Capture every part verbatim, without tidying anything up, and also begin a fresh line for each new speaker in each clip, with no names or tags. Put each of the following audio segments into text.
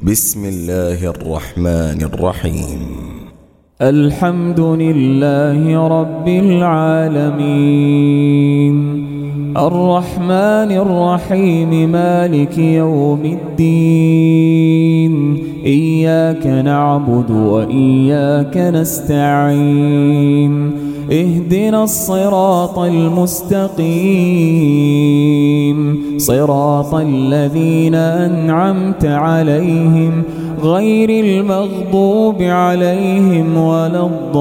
بسم الله الرحمن الرحيم.
الحمد لله رب العالمين الرحمن الرحيم مالك يوم الدين إياك نعبد وإياك نستعين اهدنا الصراط المستقيم صراط الذين أنعمت عليهم غير المغضوب عليهم ولا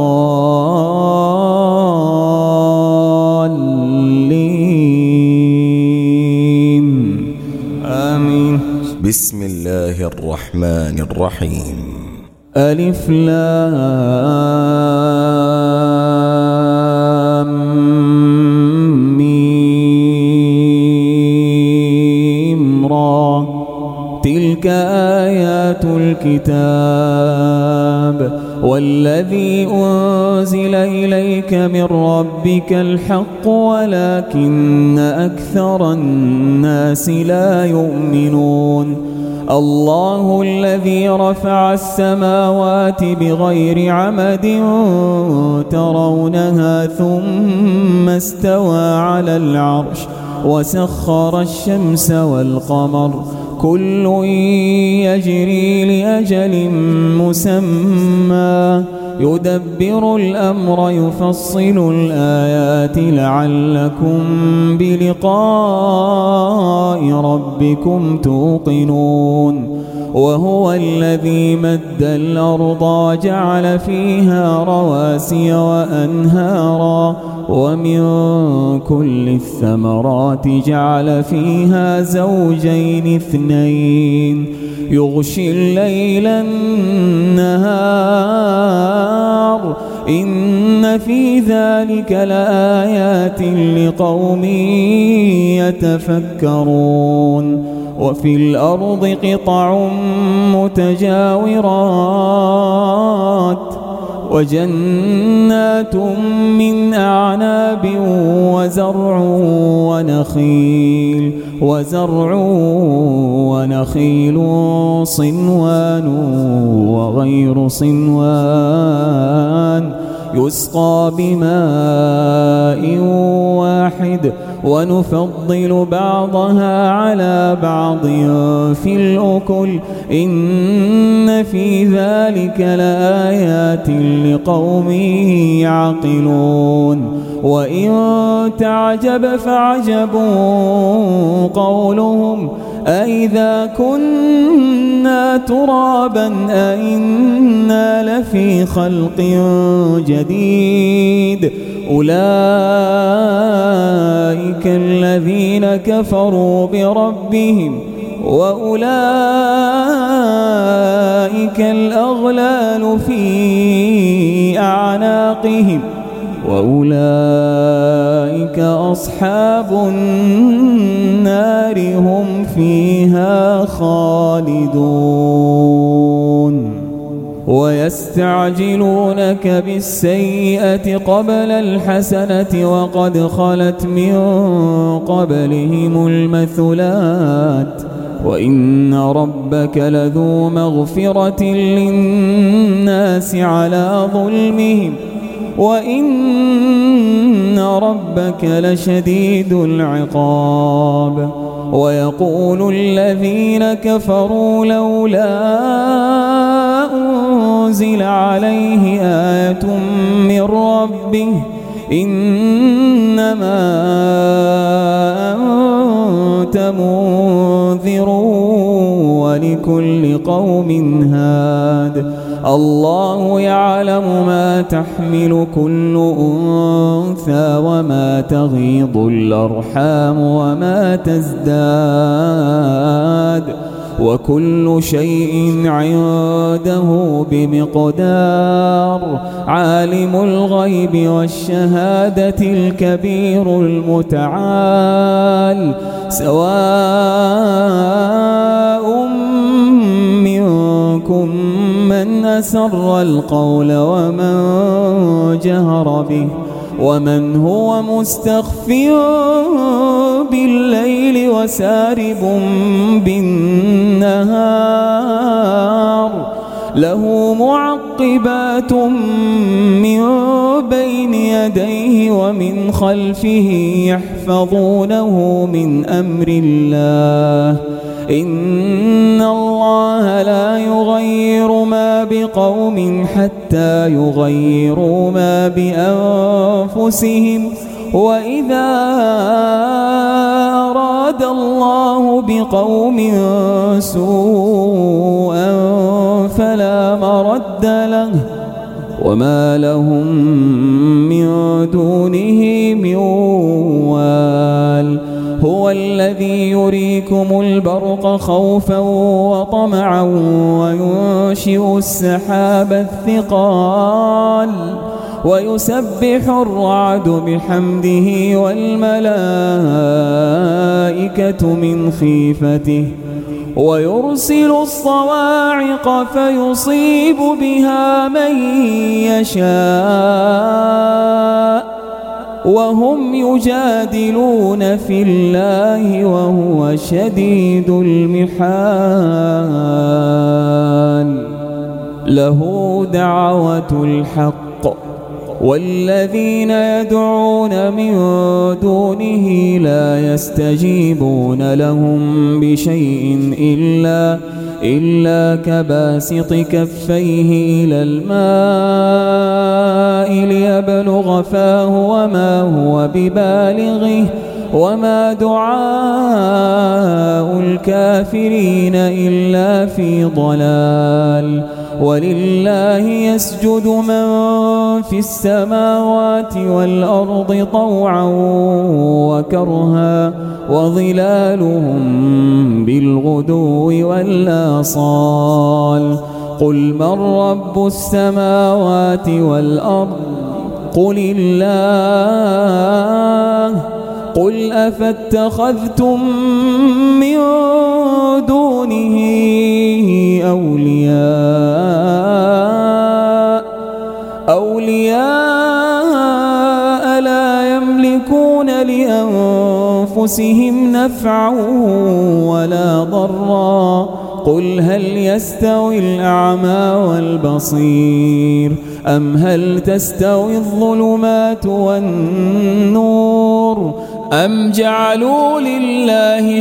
الضالين آمين.
بسم الله الرحمن الرحيم.
ألف لام ميم را تلك آيات الكتاب والذي أنزل إليك من ربك الحق ولكن أكثر الناس لا يؤمنون. الله الذي رفع السماوات بغير عمد ترونها ثم استوى على العرش وسخر الشمس والقمر كل يجري لأجل مسمى يدبر الأمر يفصل الآيات لعلكم بلقاء ربكم توقنون. وهو الذي مد الأرض وجعل فيها رواسي وأنهارا ومن كل الثمرات جعل فيها زوجين اثنين يغشي الليل النهار إن في ذلك لآيات لقوم يتفكرون. وفي الأرض قطع متجاورات وجنات من أعناب وزرع ونخيل وزرع ونخيل صنوان وغير صنوان يسقى بماء واحد ونفضل بعضها على بعض في الأكل إن في ذلك لآيات لقوم يعقلون. وإن تعجب فعجب قولهم أإذا كنا ترابا أإنا لفي خلق جديد أولئك الذين كفروا بربهم وأولئك الأغلال في أعناقهم وأولئك أصحاب النار هم فيها خالدون. ويستعجلونك بالسيئة قبل الحسنة وقد خلت من قبلهم المثلات وإن ربك لذو مغفرة للناس على ظلمهم وإن ربك لشديد العقاب. ويقول الذين كفروا لولا أنزل عليه آية من ربه إنما أنت منذر ولكل قوم هاد الله يعلم ما تحمل كل أنثى وما تغيض الأرحام وما تزداد وكل شيء عنده بمقدار. عالم الغيب والشهادة الكبير المتعال سواء منكم من أسر القول ومن جهر به ومن هو مستخف بالليل وسارب بالنهار له معقبات من بين يديه ومن خلفه يحفظونه من أمر الله إن الله لا يغير ما بقوم حتى يغيروا ما بأنفسهم وإذا أراد الله بقوم سوءا فلا مرد له وما لهم من دونه من وال هو الذي يريكم البرق خوفا وطمعا وينشئ السحاب الثقال ويسبح الرعد بحمده والملائكة من خيفته ويرسل الصواعق فيصيب بها من يشاء وهم يجادلون في الله وهو شديد المحال له دعوة الحق والذين يدعون من دونه لا يستجيبون لهم بشيء إلا إلا كباسط كفيه إلى الماء ليبلغ فاه وما هو ببالغه وما دعاء الكافرين إلا في ضلال ولله يسجد من في السماوات والأرض طوعا وكرها وظلالهم بالغدو والآصال قل من رب السماوات والأرض قل الله قل أفاتخذتم من دونه أولياء أولياء لا يملكون لأنفسهم نفعا ولا ضرا قل هل يستوي الأعمى والبصير أم هل تستوي الظلمات والنور أم جعلوا لله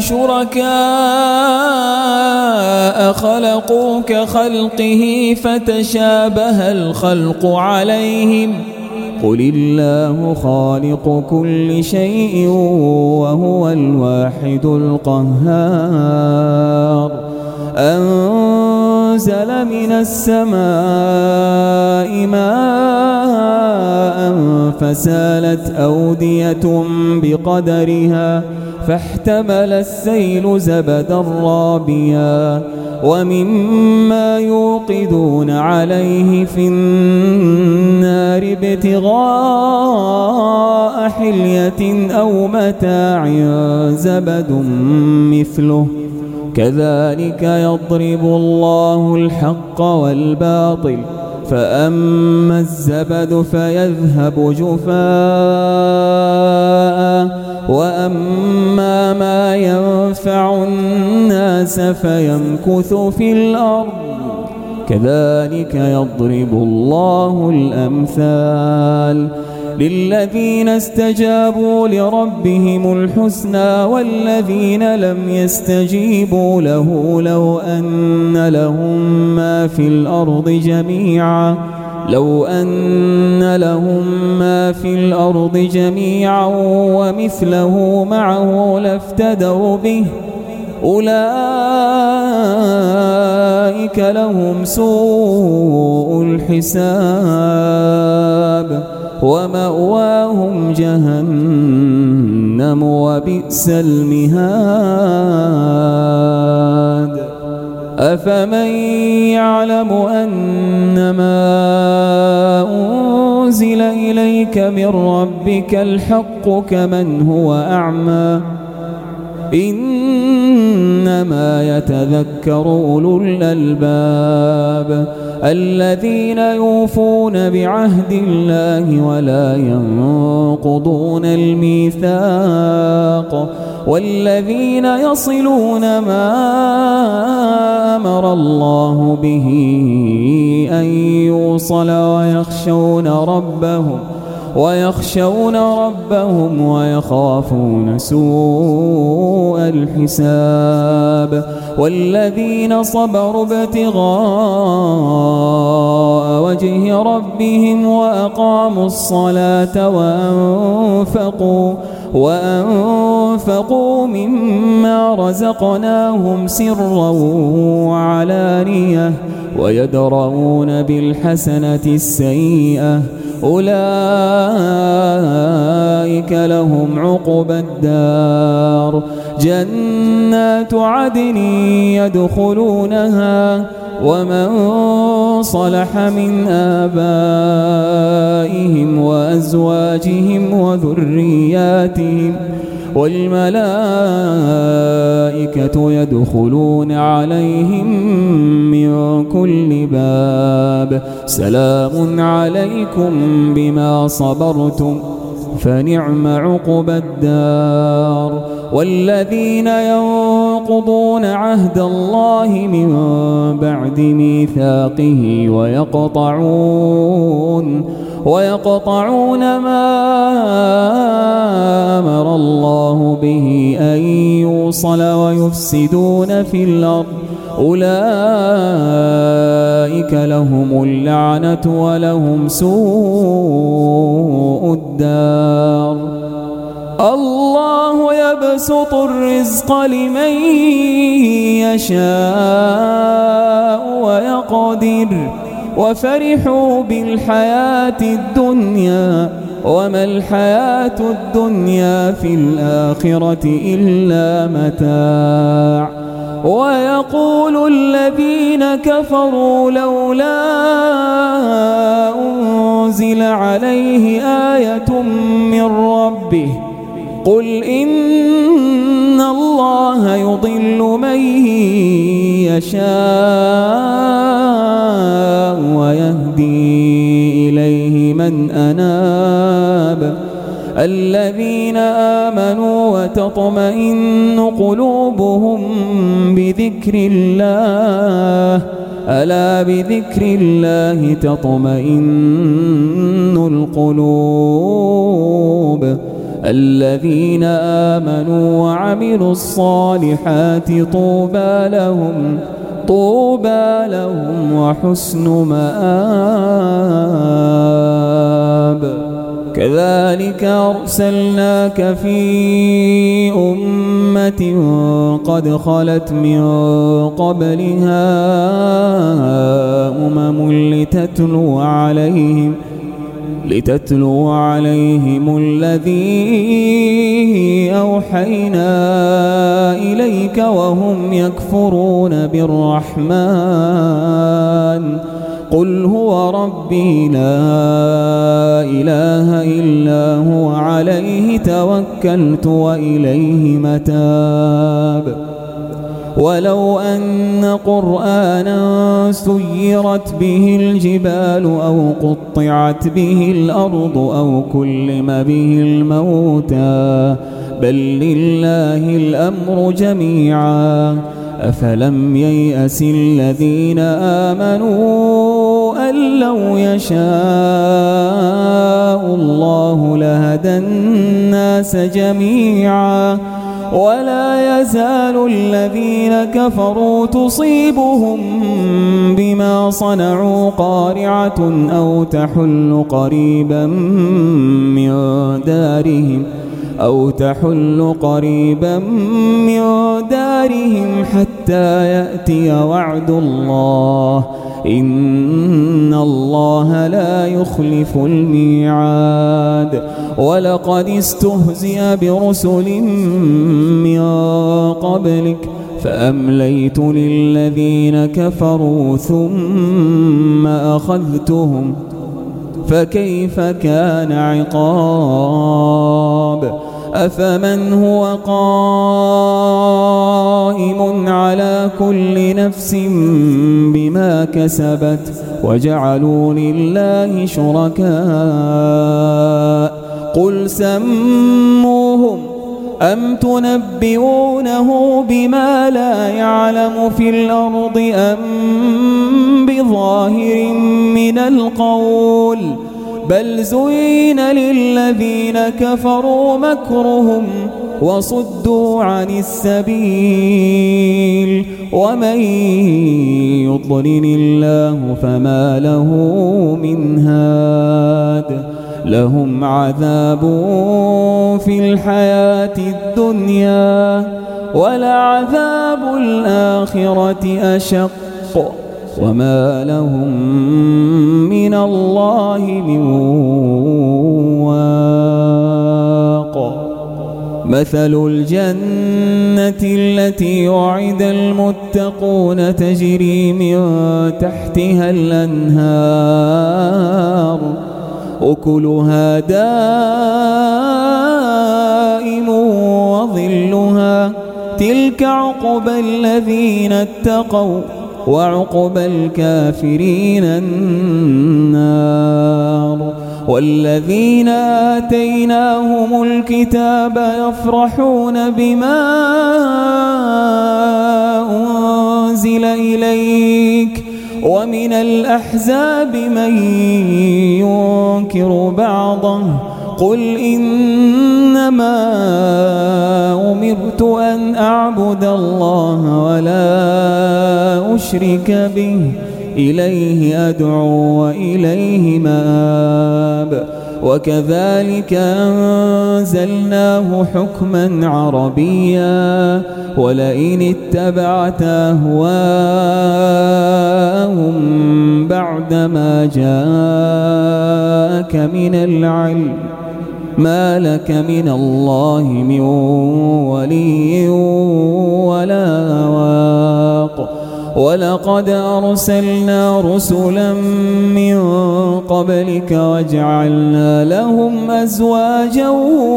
شركاء خلقوا كخلقه فتشابه الخلق عليهم قل الله خالق كل شيء وهو الواحد القهار أنزل من السماء ماء فسالت أودية بقدرها فاحتمل السيل زبدا رابيا ومما يوقدون عليه في النار ابتغاء حلية أو متاع زبد مثله كذلك يضرب الله الحق والباطل فأما الزبد فيذهب جفاء وأما ما ينفع الناس فيمكث في الأرض كذلك يضرب الله الأمثال للذين استجابوا لربهم الحسنى والذين لم يستجيبوا له لو أن لهم ما في الأرض جميعا لو أن لهم ما في الأرض جميعا ومثله معه لافتدوا به أولئك لهم سوء الحساب ومأواهم جهنم وبئس المهاد أفمن يعلم أنما أنزل إليك من ربك الحق كمن هو أعمى إنما يتذكر أولو الألباب الذين يوفون بعهد الله ولا ينقضون الميثاق والذين يصلون ما أمر الله به أن يوصل ويخشون ربهم ويخشون ربهم ويخافون سوء الحساب والذين صبروا ابتغاء وجه ربهم وأقاموا الصلاة وأنفقوا وأنفقوا مما رزقناهم سرا وعلانية ويدرؤون بالحسنة السيئة أولئك لهم عقبى الدار جنات عدن يدخلونها ومن صلح من آبائهم وأزواجهم وذرياتهم والملائكة يدخلون عليهم من كل باب سلام عليكم بما صبرتم فنعم عقبى الدار والذين ينقضون عهد الله من بعد ميثاقه ويقطعون ويقطعون ما أمر الله به أن يوصل ويفسدون في الأرض أولئك لهم اللعنة ولهم سوء الدار الله يبسط الرزق لمن يشاء ويقدر وفرحوا بالحياة الدنيا وما الحياة الدنيا في الآخرة إلا متاع ويقول الذين كفروا لولا أنزل عليه آية من ربه قل إن الله يضل من يشاء ويهدي إليه من أناب الذين آمنوا وتطمئن قلوبهم بذكر الله ألا بذكر الله تطمئن القلوب الذين آمنوا وعملوا الصالحات طوبى لهم طوبى لهم وحسن مآب كذلك أرسلناك في أمة قد خلت من قبلها أمم لتتلو عليهم لتتلو عليهم الذي أوحينا إليك وهم يكفرون بالرحمن قل هو ربي لا إله إلا هو عليه توكلت وإليه متاب ولو أن قرآنا سيرت به الجبال أو قطعت به الأرض أو كلم به الموتى بل لله الأمر جميعا أفلم ييأس الذين آمنوا أن لو يشاء الله لهدى الناس جميعا ولا يزال الذين كفروا تصيبهم بما صنعوا قارعة أو تحل قريبا من دارهم أو تحل قريبا من دارهم حتى يأتي وعد الله إن الله لا يخلف الميعاد ولقد استهزئ برسل من قبلك فأمليت للذين كفروا ثم أخذتهم فكيف كان عقاب أفمن هو قائم على كل نفس بما كسبت وجعلوا لله شركاء قل سموهم أم تنبئونه بما لا يعلم في الأرض أم بظاهر من القول بل زين للذين كفروا مكرهم وصدوا عن السبيل ومن يضلل الله فما له من هاد لهم عذاب في الحياة الدنيا ولعذاب الآخرة أشق وما لهم من الله من واق مثل الجنة التي وعد المتقون تجري من تحتها الأنهار أكلها دائم وظلها تلك عقبى الذين اتقوا وعقبى الكافرين النار والذين آتيناهم الكتاب يفرحون بما أنزل إليك ومن الأحزاب من ينكر بعضه قل إنما أمرت أن أعبد الله ولا أشرك به إليه أدعو وإليه مآب وكذلك أنزلناه حكما عربيا ولئن اتبعت أهواءهم بعدما جاءك من العلم ما لك من الله من ولي ولا واق ولقد أرسلنا رسلا من قبلك وجعلنا لهم أزواجا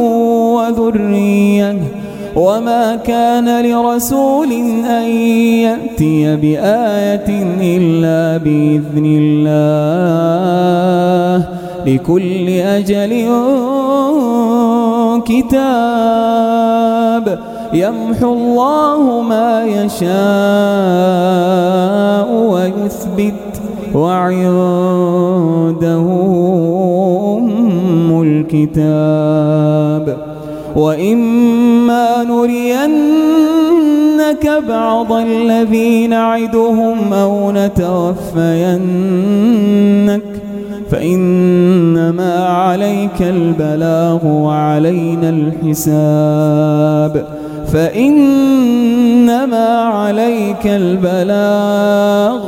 وذرية وما كان لرسول أن يأتي بآية إلا بإذن الله لكل أجل كتاب يمحو الله ما يشاء ويثبت وعنده أم الكتاب وإما نرينك بعض الذي نعدهم أو نتوفينك فإنما عليك البلاغ وعلينا الحساب فإنما عليك البلاغ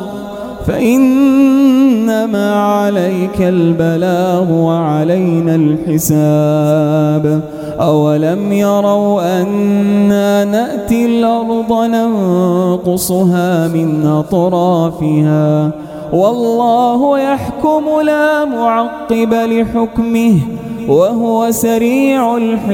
فإنما عليك البلاغ وعلينا الحساب أولم يروا أنا نأتي الأرض ننقصها من أطرافها والله يحكم لا معقب لحكمه وهو سريع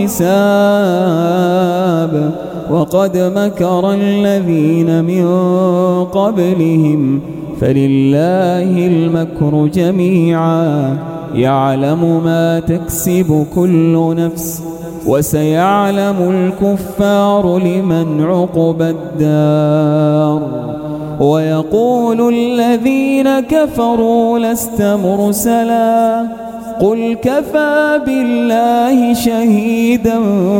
الحساب وقد مكر الذين من قبلهم فلله المكر جميعا يعلم ما تكسب كل نفس وسيعلم الكفار لمن عقبى الدار ويقول الذين كفروا لست مرسلا قل كفى بالله شهيدا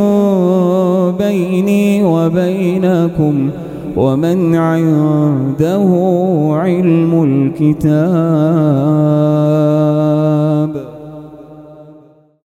بيني وبينكم ومن عنده علم الكتاب